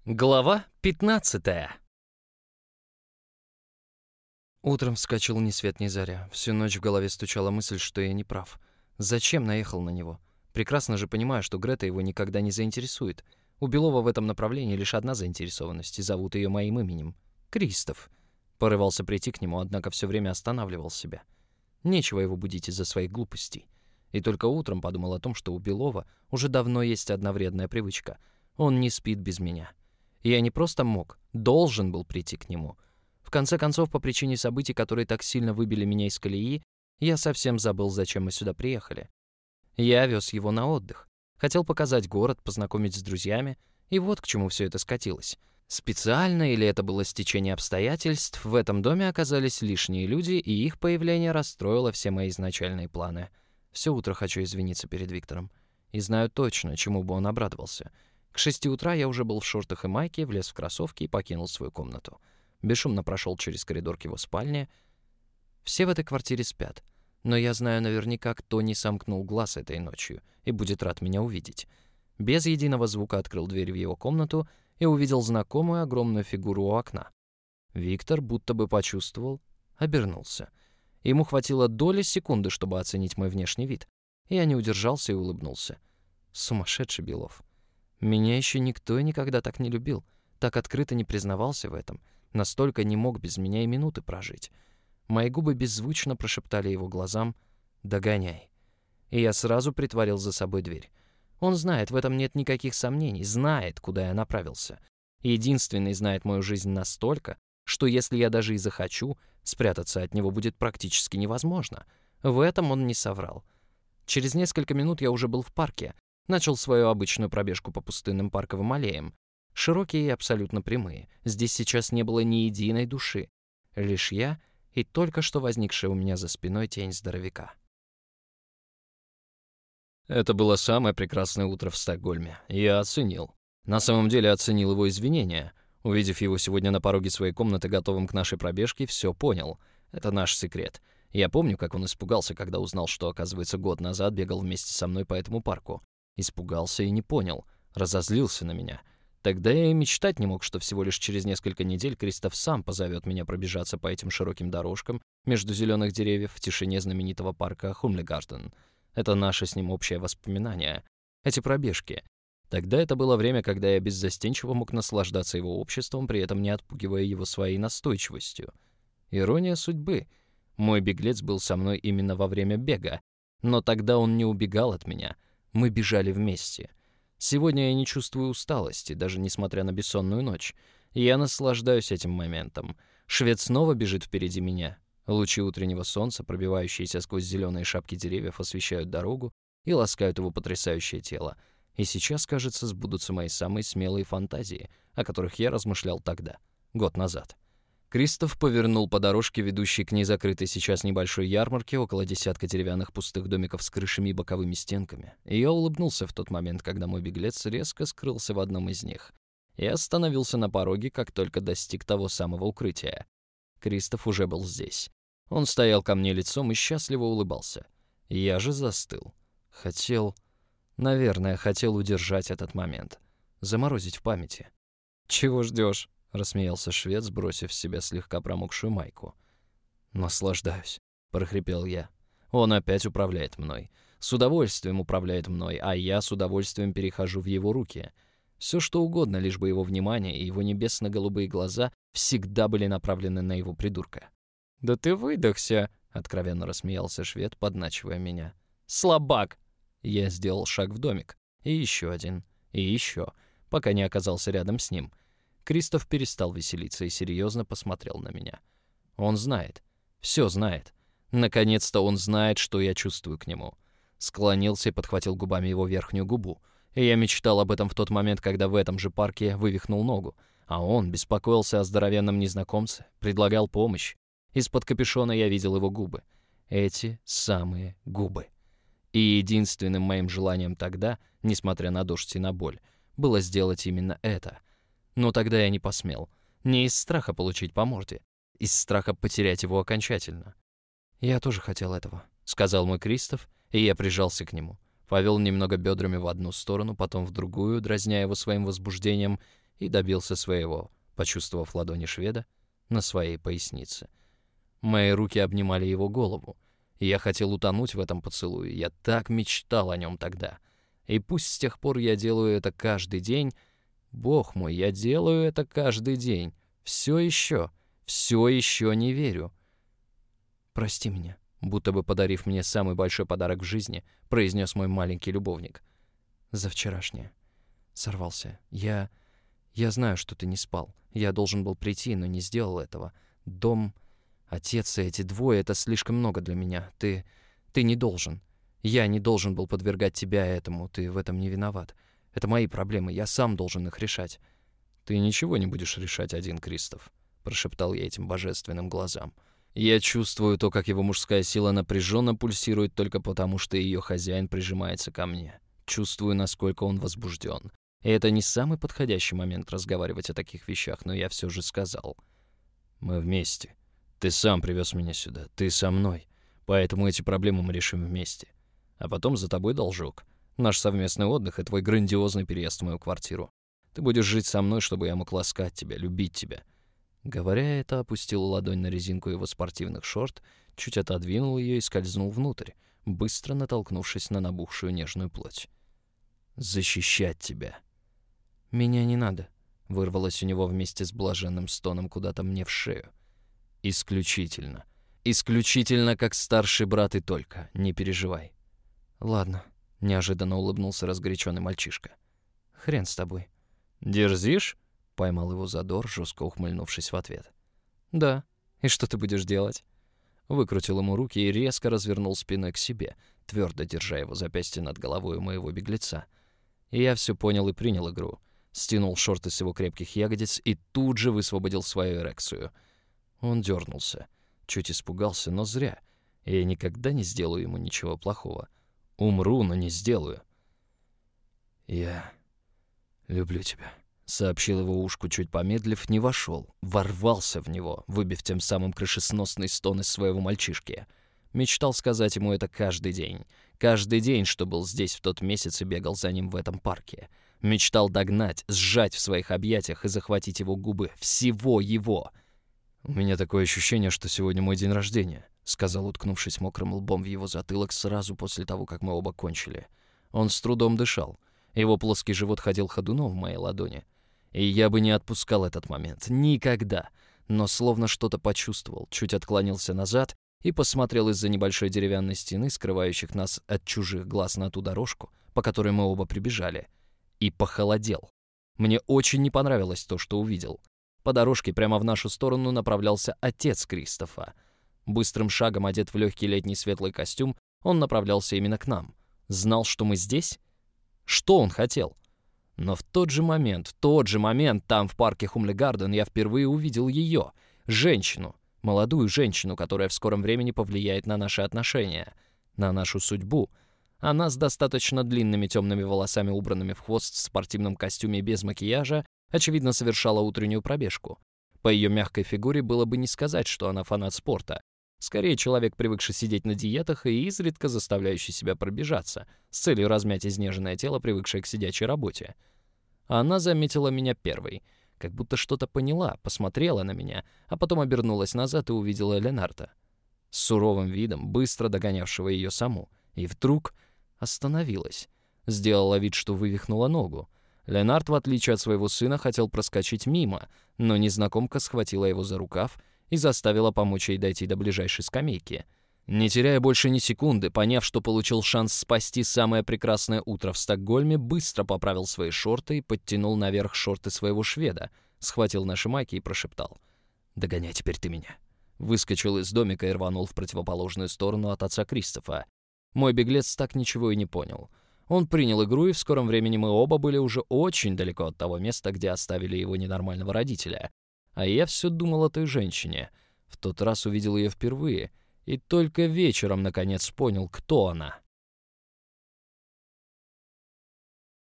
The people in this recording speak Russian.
Глава 15. Утром вскочил ни свет ни заря. Всю ночь в голове стучала мысль, что я не прав. Зачем наехал на него? Прекрасно же понимаю, что Грета его никогда не заинтересует. У Белова в этом направлении лишь одна заинтересованность, и зовут ее моим именем — Кристоф. Порывался прийти к нему, однако все время останавливал себя. Нечего его будить из-за своих глупостей. И только утром подумал о том, что у Белова уже давно есть одна вредная привычка. Он не спит без меня. И я не просто мог, должен был прийти к нему. В конце концов, по причине событий, которые так сильно выбили меня из колеи, я совсем забыл, зачем мы сюда приехали. Я вез его на отдых. Хотел показать город, познакомить с друзьями, и вот к чему все это скатилось. Специально или это было стечение обстоятельств, в этом доме оказались лишние люди, и их появление расстроило все мои изначальные планы. Все утро хочу извиниться перед Виктором. И знаю точно, чему бы он обрадовался. К 6 утра я уже был в шортах и майке, влез в кроссовки и покинул свою комнату. Бесшумно прошел через коридор к его спальне. Все в этой квартире спят, но я знаю наверняка, кто не сомкнул глаз этой ночью и будет рад меня увидеть. Без единого звука открыл дверь в его комнату и увидел знакомую огромную фигуру у окна. Виктор будто бы почувствовал, обернулся. Ему хватило доли секунды, чтобы оценить мой внешний вид. Я не удержался и улыбнулся. Сумасшедший Белов. Меня еще никто и никогда так не любил, так открыто не признавался в этом, настолько не мог без меня и минуты прожить. Мои губы беззвучно прошептали его глазам «Догоняй». И я сразу притворил за собой дверь. Он знает, в этом нет никаких сомнений, знает, куда я направился. Единственный знает мою жизнь настолько, что если я даже и захочу, спрятаться от него будет практически невозможно. В этом он не соврал. Через несколько минут я уже был в парке. Начал свою обычную пробежку по пустынным парковым аллеям. Широкие и абсолютно прямые. Здесь сейчас не было ни единой души. Лишь я и только что возникшая у меня за спиной тень здоровяка. Это было самое прекрасное утро в Стокгольме. Я оценил. На самом деле оценил его извинения. Увидев его сегодня на пороге своей комнаты, готовым к нашей пробежке, все понял. Это наш секрет. Я помню, как он испугался, когда узнал, что, оказывается, год назад бегал вместе со мной по этому парку. Испугался и не понял, разозлился на меня. Тогда я и мечтать не мог, что всего лишь через несколько недель Кристоф сам позовет меня пробежаться по этим широким дорожкам между зеленых деревьев в тишине знаменитого парка Хумлегарден. Это наше с ним общее воспоминание. Эти пробежки. Тогда это было время, когда я беззастенчиво мог наслаждаться его обществом, при этом не отпугивая его своей настойчивостью. Ирония судьбы. Мой беглец был со мной именно во время бега, но тогда он не убегал от меня. Мы бежали вместе. Сегодня я не чувствую усталости, даже несмотря на бессонную ночь. Я наслаждаюсь этим моментом. Швед снова бежит впереди меня. Лучи утреннего солнца, пробивающиеся сквозь зеленые шапки деревьев, освещают дорогу и ласкают его потрясающее тело. И сейчас, кажется, сбудутся мои самые смелые фантазии, о которых я размышлял тогда, год назад. Кристоф повернул по дорожке, ведущей к незакрытой сейчас небольшой ярмарке, около десятка деревянных пустых домиков с крышами и боковыми стенками. И я улыбнулся в тот момент, когда мой беглец резко скрылся в одном из них. Я остановился на пороге, как только достиг того самого укрытия. Кристоф уже был здесь. Он стоял ко мне лицом и счастливо улыбался. Я же застыл. Наверное, хотел удержать этот момент. Заморозить в памяти. «Чего ждешь?» — рассмеялся швед, сбросив с себя слегка промокшую майку. «Наслаждаюсь», — прохрипел я. «Он опять управляет мной. С удовольствием управляет мной, а я с удовольствием перехожу в его руки. Все что угодно, лишь бы его внимание и его небесно-голубые глаза всегда были направлены на его придурка». «Да ты выдохся», — откровенно рассмеялся швед, подначивая меня. «Слабак!» Я сделал шаг в домик. И еще один. И еще. Пока не оказался рядом с ним. Кристоф перестал веселиться и серьезно посмотрел на меня. Он знает. Все знает. Наконец-то он знает, что я чувствую к нему. Склонился и подхватил губами его верхнюю губу. И я мечтал об этом в тот момент, когда в этом же парке вывихнул ногу. А он беспокоился о здоровенном незнакомце, предлагал помощь. Из-под капюшона я видел его губы. Эти самые губы. И единственным моим желанием тогда, несмотря на дождь и на боль, было сделать именно это. Но тогда я не посмел. Не из страха получить по морде. Из страха потерять его окончательно. «Я тоже хотел этого», — сказал мой Кристоф, и я прижался к нему. Повел немного бедрами в одну сторону, потом в другую, дразня его своим возбуждением, и добился своего, почувствовав ладони шведа на своей пояснице. Мои руки обнимали его голову, и я хотел утонуть в этом поцелуе. Я так мечтал о нем тогда. И пусть с тех пор я делаю это каждый день, Бог мой, я делаю это каждый день, все еще не верю. «Прости меня», будто бы подарив мне самый большой подарок в жизни, произнес мой маленький любовник. «За вчерашнее. Сорвался. Я знаю, что ты не спал. Я должен был прийти, но не сделал этого. Дом, отец и эти двое — это слишком много для меня. Ты не должен. Я не должен был подвергать тебя этому. Ты в этом не виноват. Это мои проблемы. Я сам должен их решать». «Ты ничего не будешь решать один, Кристоф», — прошептал я этим божественным глазам. «Я чувствую то, как его мужская сила напряженно пульсирует только потому, что ее хозяин прижимается ко мне. Чувствую, насколько он возбужден. И это не самый подходящий момент разговаривать о таких вещах, но я все же сказал. Мы вместе. Ты сам привез меня сюда. Ты со мной. Поэтому эти проблемы мы решим вместе. А потом за тобой должок. Наш совместный отдых и твой грандиозный переезд в мою квартиру. Ты будешь жить со мной, чтобы я мог ласкать тебя, любить тебя». Говоря это, опустил ладонь на резинку его спортивных шорт, чуть отодвинул ее и скользнул внутрь, быстро натолкнувшись на набухшую нежную плоть. «Защищать тебя». «Меня не надо», — вырвалось у него вместе с блаженным стоном куда-то мне в шею. «Исключительно. Исключительно, как старший брат и только. Не переживай». «Ладно», — неожиданно улыбнулся разгоряченный мальчишка. «Хрен с тобой». «Дерзишь?» — поймал его задор, жестко ухмыльнувшись в ответ. «Да. И что ты будешь делать?» Выкрутил ему руки и резко развернул спиной к себе, твердо держа его запястье над головой моего беглеца. И я все понял и принял игру. Стянул шорты с его крепких ягодиц и тут же высвободил свою эрекцию. Он дернулся, чуть испугался, но зря. Я никогда не сделаю ему ничего плохого. Умру, но не сделаю. «Я люблю тебя», — сообщил его ушку, чуть помедлив, не вошел, ворвался в него, выбив тем самым крышесносный стон из своего мальчишки. Мечтал сказать ему это каждый день, что был здесь в тот месяц и бегал за ним в этом парке. Мечтал догнать, сжать в своих объятиях и захватить его губы, всего его. «У меня такое ощущение, что сегодня мой день рождения», — сказал, уткнувшись мокрым лбом в его затылок сразу после того, как мы оба кончили. Он с трудом дышал. Его плоский живот ходил ходуном в моей ладони. И я бы не отпускал этот момент. Никогда. Но словно что-то почувствовал, чуть отклонился назад и посмотрел из-за небольшой деревянной стены, скрывающих нас от чужих глаз на ту дорожку, по которой мы оба прибежали. И похолодел. Мне очень не понравилось то, что увидел. По дорожке прямо в нашу сторону направлялся отец Кристофа. Быстрым шагом, одет в легкий летний светлый костюм, он направлялся именно к нам. Знал, что мы здесь? Что он хотел? Но в тот же момент, там, в парке Хумле-Гарден, я впервые увидел ее, женщину, молодую женщину, которая в скором времени повлияет на наши отношения, на нашу судьбу. Она с достаточно длинными темными волосами, убранными в хвост, в спортивном костюме без макияжа, очевидно, совершала утреннюю пробежку. По ее мягкой фигуре было бы не сказать, что она фанат спорта. Скорее, человек, привыкший сидеть на диетах и изредка заставляющий себя пробежаться, с целью размять изнеженное тело, привыкшее к сидячей работе. Она заметила меня первой, как будто что-то поняла, посмотрела на меня, а потом обернулась назад и увидела Ленарта. С суровым видом, быстро догонявшего ее саму, и вдруг остановилась. Сделала вид, что вывихнула ногу. Ленард, в отличие от своего сына, хотел проскочить мимо, но незнакомка схватила его за рукав и заставила помочь ей дойти до ближайшей скамейки. Не теряя больше ни секунды, поняв, что получил шанс спасти самое прекрасное утро в Стокгольме, быстро поправил свои шорты и подтянул наверх шорты своего шведа, схватил наши майки и прошептал: «Догоняй теперь ты меня». Выскочил из домика и рванул в противоположную сторону от отца Кристофа. Мой беглец так ничего и не понял. Он принял игру, и в скором времени мы оба были уже очень далеко от того места, где оставили его ненормального родителя. А я все думал о той женщине. В тот раз увидел ее впервые, и только вечером, наконец, понял, кто она.